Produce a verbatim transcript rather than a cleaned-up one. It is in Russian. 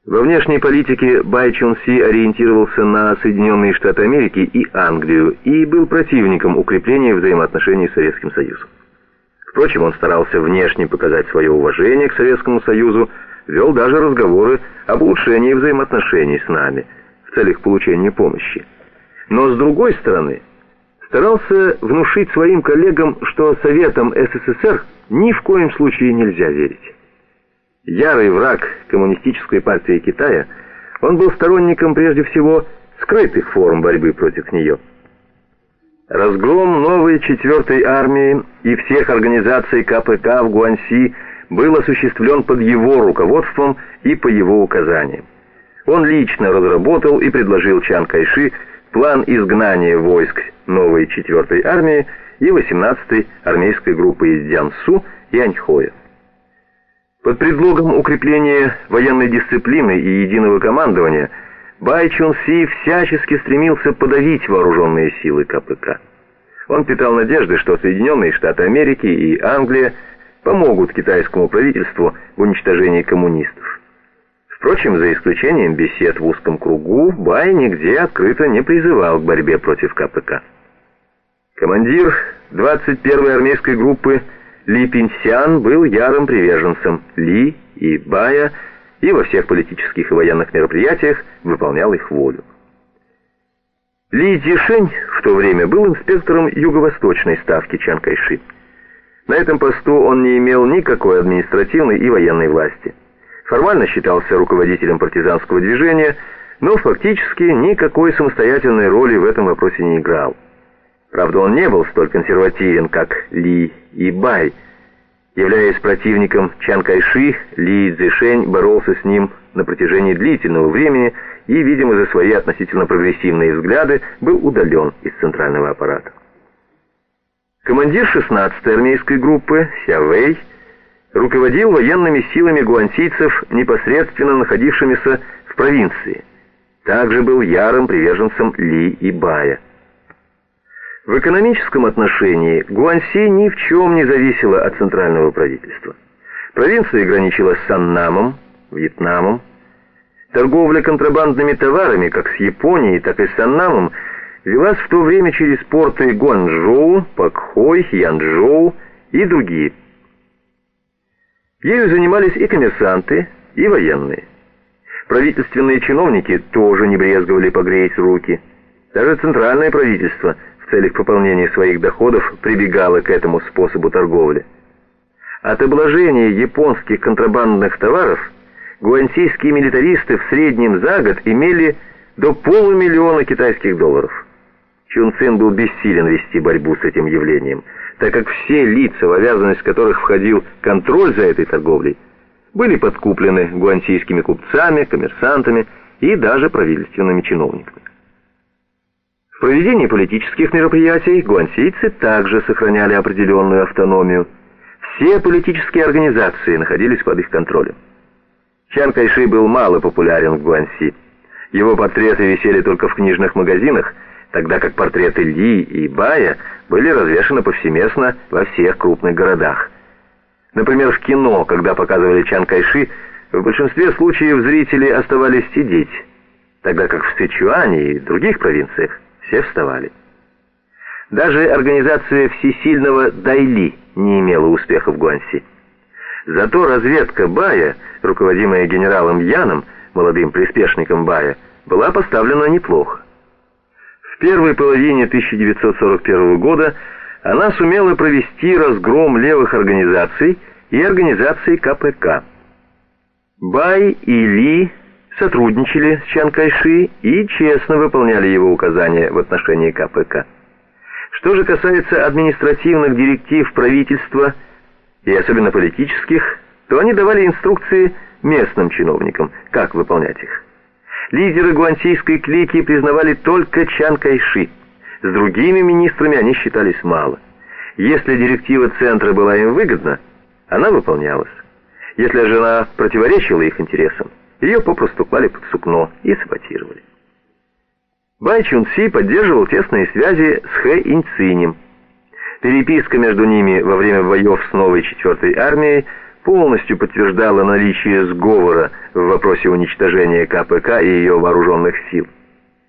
Во внешней политике Бай Чун Си ориентировался на Соединенные Штаты Америки и Англию и был противником укрепления взаимоотношений с Советским Союзом. Впрочем, он старался внешне показать свое уважение к Советскому Союзу, вел даже разговоры об улучшении взаимоотношений с нами в целях получения помощи. Но с другой стороны, старался внушить своим коллегам, что Советам СССР ни в коем случае нельзя верить. Ярый враг Коммунистической партии Китая, он был сторонником прежде всего скрытых форм борьбы против нее. Разгром новой четвертой армии и всех организаций ка пэ ка в Гуаньси был осуществлен под его руководством и по его указаниям. Он лично разработал и предложил Чан Кайши план изгнания войск новой четвертой армии и восемнадцатой армейской группы из Дзянсу и Аньхоя. Под предлогом укрепления военной дисциплины и единого командования Бай Чун Си всячески стремился подавить вооруженные силы ка пэ ка. Он питал надежды, что Соединенные Штаты Америки и Англия помогут китайскому правительству в уничтожении коммунистов. Впрочем, за исключением бесед в узком кругу, Бай нигде открыто не призывал к борьбе против ка пэ ка. Командир двадцать первой армейской группы Ли Пинсян был ярым приверженцем Ли и Бая и во всех политических и военных мероприятиях выполнял их волю. Ли Цзишень в то время был инспектором юго-восточной ставки Чан Кайши. На этом посту он не имел никакой административной и военной власти. Формально считался руководителем партизанского движения, но фактически никакой самостоятельной роли в этом вопросе не играл. Правда, он не был столь консервативен, как Ли и Бай. Являясь противником Чан Кайши, Ли Цзишень боролся с ним на протяжении длительного времени и, видимо, за свои относительно прогрессивные взгляды, был удален из центрального аппарата. Командир шестнадцатой армейской группы Ся Вэй руководил военными силами гуаньсийцев, непосредственно находившимися в провинции. Также был ярым приверженцем Ли и Бая. В экономическом отношении Гуаньси ни в чем не зависела от центрального правительства. Провинция граничила с Саннамом, Вьетнамом. Торговля контрабандными товарами как с Японией, так и с Саннамом велась в то время через порты Гуанчжоу, Пакхой, Янчжоу и другие. Ею занимались и коммерсанты, и военные. Правительственные чиновники тоже не брезговали погреть руки. Даже центральное правительство в целях пополнения своих доходов прибегало к этому способу торговли. От обложения японских контрабандных товаров гуаньсийские милитаристы в среднем за год имели до полумиллиона китайских долларов. Чун Цин был бессилен вести борьбу с этим явлением, так как все лица, в обязанность которых входил контроль за этой торговлей, были подкуплены гуаньсийскими купцами, коммерсантами и даже правительственными чиновниками. В проведении политических мероприятий гуаньсийцы также сохраняли определенную автономию. Все политические организации находились под их контролем. Чан Кайши был мало популярен в Гуаньси. Его портреты висели только в книжных магазинах, тогда как портреты Ли и Бая были развешаны повсеместно во всех крупных городах. Например, в кино, когда показывали Чан Кайши, в большинстве случаев зрители оставались сидеть, тогда как в Сычуане и других провинциях все вставали. Даже организация всесильного Дайли не имела успеха в Гуаньси. Зато разведка Бая, руководимая генералом Яном, молодым приспешником Бая, была поставлена неплохо. В первой половине тысяча девятьсот сорок первого года она сумела провести разгром левых организаций и организаций ка пэ ка. Бай и Ли сотрудничали с Чан Кайши и честно выполняли его указания в отношении ка пэ ка. Что же касается административных директив правительства и особенно политических, то они давали инструкции местным чиновникам, как выполнять их. Лидеры гуаньсийской клики признавали только Чан Кайши. С другими министрами они считались мало. Если директива центра была им выгодна, она выполнялась. Если же она противоречила их интересам, ее попросту клали под сукно и саботировали. Бай Чун Си поддерживал тесные связи с Хэ Иньцинем. Переписка между ними во время боев с новой четвертой армией полностью подтверждало наличие сговора в вопросе уничтожения ка пэ ка и ее вооруженных сил.